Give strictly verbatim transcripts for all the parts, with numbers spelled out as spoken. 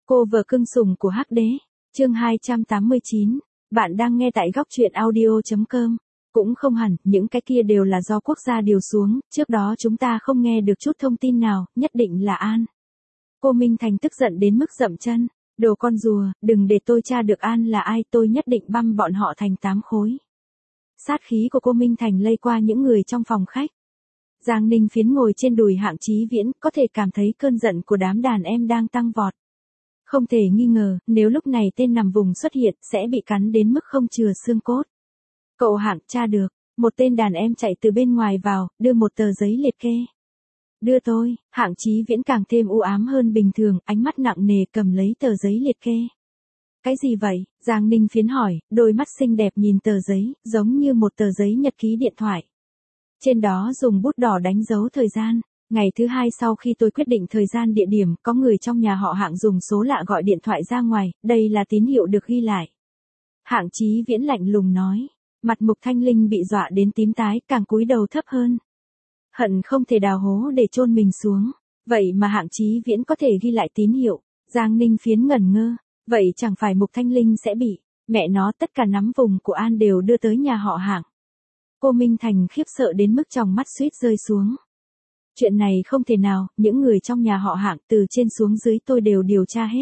Cô vợ cưng sủng của Hắc Đế, chương hai trăm tám mươi chín. Bạn đang nghe tại góc truyện audio chấm com. Cũng không hẳn, những cái kia đều là do quốc gia điều xuống, trước đó chúng ta không nghe được chút thông tin nào, nhất định là An. Cô Minh Thành tức giận đến mức dậm chân. Đồ con rùa, đừng để tôi tra được An là ai, tôi nhất định băm bọn họ thành tám khối. Sát khí của cô Minh Thành lây qua những người trong phòng khách. Giang Ninh Phiến ngồi trên đùi Hạng Chí Viễn, có thể cảm thấy cơn giận của đám đàn em đang tăng vọt. Không thể nghi ngờ, nếu lúc này tên nằm vùng xuất hiện, sẽ bị cắn đến mức không chừa xương cốt. Cậu Hạng, tra được, một tên đàn em chạy từ bên ngoài vào, đưa một tờ giấy liệt kê. Đưa tôi, Hạng Chí Viễn càng thêm u ám hơn bình thường, ánh mắt nặng nề cầm lấy tờ giấy liệt kê. Cái gì vậy? Giang Ninh Phiến hỏi, đôi mắt xinh đẹp nhìn tờ giấy, giống như một tờ giấy nhật ký điện thoại. Trên đó dùng bút đỏ đánh dấu thời gian. Ngày thứ hai sau khi tôi quyết định thời gian địa điểm, có người trong nhà họ Hạng dùng số lạ gọi điện thoại ra ngoài, đây là tín hiệu được ghi lại. Hạng Chí Viễn lạnh lùng nói, mặt Mục Thanh Linh bị dọa đến tím tái, càng cúi đầu thấp hơn. Hận không thể đào hố để chôn mình xuống, vậy mà Hạng Chí Viễn có thể ghi lại tín hiệu. Giang Ninh Phiến ngẩn ngơ, vậy chẳng phải Mục Thanh Linh sẽ bị, mẹ nó tất cả nắm vùng của An đều đưa tới nhà họ Hạng. Cô Minh Thành khiếp sợ đến mức tròng mắt suýt rơi xuống. Chuyện này không thể nào, những người trong nhà họ Hạng từ trên xuống dưới tôi đều điều tra hết.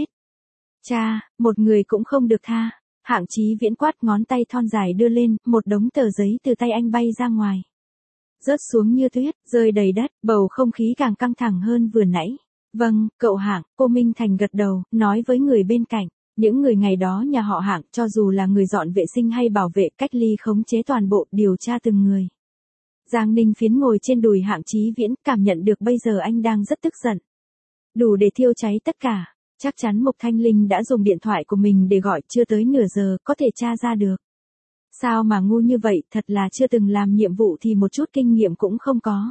Cha, một người cũng không được tha. Hạng Chí Viễn quát, ngón tay thon dài đưa lên, một đống tờ giấy từ tay anh bay ra ngoài. Rớt xuống như tuyết, rơi đầy đất, bầu không khí càng căng thẳng hơn vừa nãy. Vâng, cậu Hạng, cô Minh Thành gật đầu, nói với người bên cạnh. Những người ngày đó nhà họ Hạng, cho dù là người dọn vệ sinh hay bảo vệ, cách ly khống chế toàn bộ, điều tra từng người. Giang Ninh Phiến ngồi trên đùi Hạng Chí Viễn, cảm nhận được bây giờ anh đang rất tức giận. Đủ để thiêu cháy tất cả. Chắc chắn Mục Thanh Linh đã dùng điện thoại của mình để gọi, chưa tới nửa giờ, có thể tra ra được. Sao mà ngu như vậy, thật là chưa từng làm nhiệm vụ thì một chút kinh nghiệm cũng không có.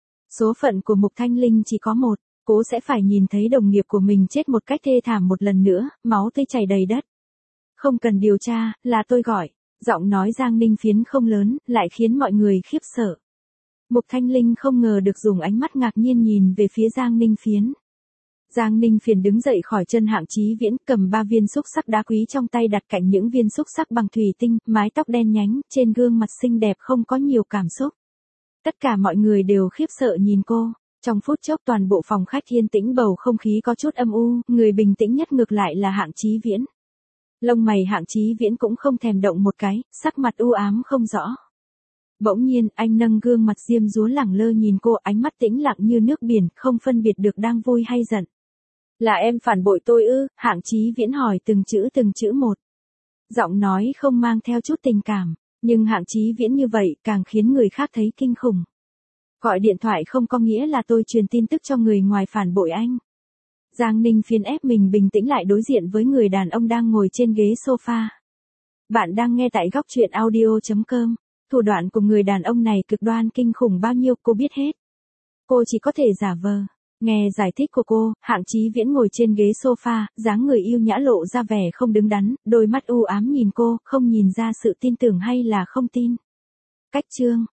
Số phận của Mục Thanh Linh chỉ có một, cố sẽ phải nhìn thấy đồng nghiệp của mình chết một cách thê thảm một lần nữa, máu tươi chảy đầy đất. Không cần điều tra, là tôi gọi. Giọng nói Giang Ninh Phiến không lớn, lại khiến mọi người khiếp sợ. Mục Thanh Linh không ngờ được dùng ánh mắt ngạc nhiên nhìn về phía Giang Ninh Phiến. Giang Ninh Phiến đứng dậy khỏi chân Hạng Chí Viễn, cầm ba viên xúc xắc đá quý trong tay đặt cạnh những viên xúc xắc bằng thủy tinh, mái tóc đen nhánh, trên gương mặt xinh đẹp không có nhiều cảm xúc. Tất cả mọi người đều khiếp sợ nhìn cô. Trong phút chốc toàn bộ phòng khách yên tĩnh, bầu không khí có chút âm u, người bình tĩnh nhất ngược lại là Hạng Chí Viễn. Lông mày Hạng Chí Viễn cũng không thèm động một cái, sắc mặt u ám không rõ. Bỗng nhiên, anh nâng gương mặt diêm dúa lẳng lơ nhìn cô, ánh mắt tĩnh lặng như nước biển, không phân biệt được đang vui hay giận. Là em phản bội tôi ư? Hạng Chí Viễn hỏi từng chữ từng chữ một. Giọng nói không mang theo chút tình cảm, nhưng Hạng Chí Viễn như vậy càng khiến người khác thấy kinh khủng. Gọi điện thoại không có nghĩa là tôi truyền tin tức cho người ngoài phản bội anh. Giang Ninh Phiến ép mình bình tĩnh lại đối diện với người đàn ông đang ngồi trên ghế sofa. Bạn đang nghe tại góc truyện audio chấm com. Thủ đoạn của người đàn ông này cực đoan kinh khủng bao nhiêu cô biết hết. Cô chỉ có thể giả vờ. Nghe giải thích của cô, Hạng Chí Viễn ngồi trên ghế sofa, dáng người yêu nhã lộ ra vẻ không đứng đắn, đôi mắt u ám nhìn cô, không nhìn ra sự tin tưởng hay là không tin. Cách chương.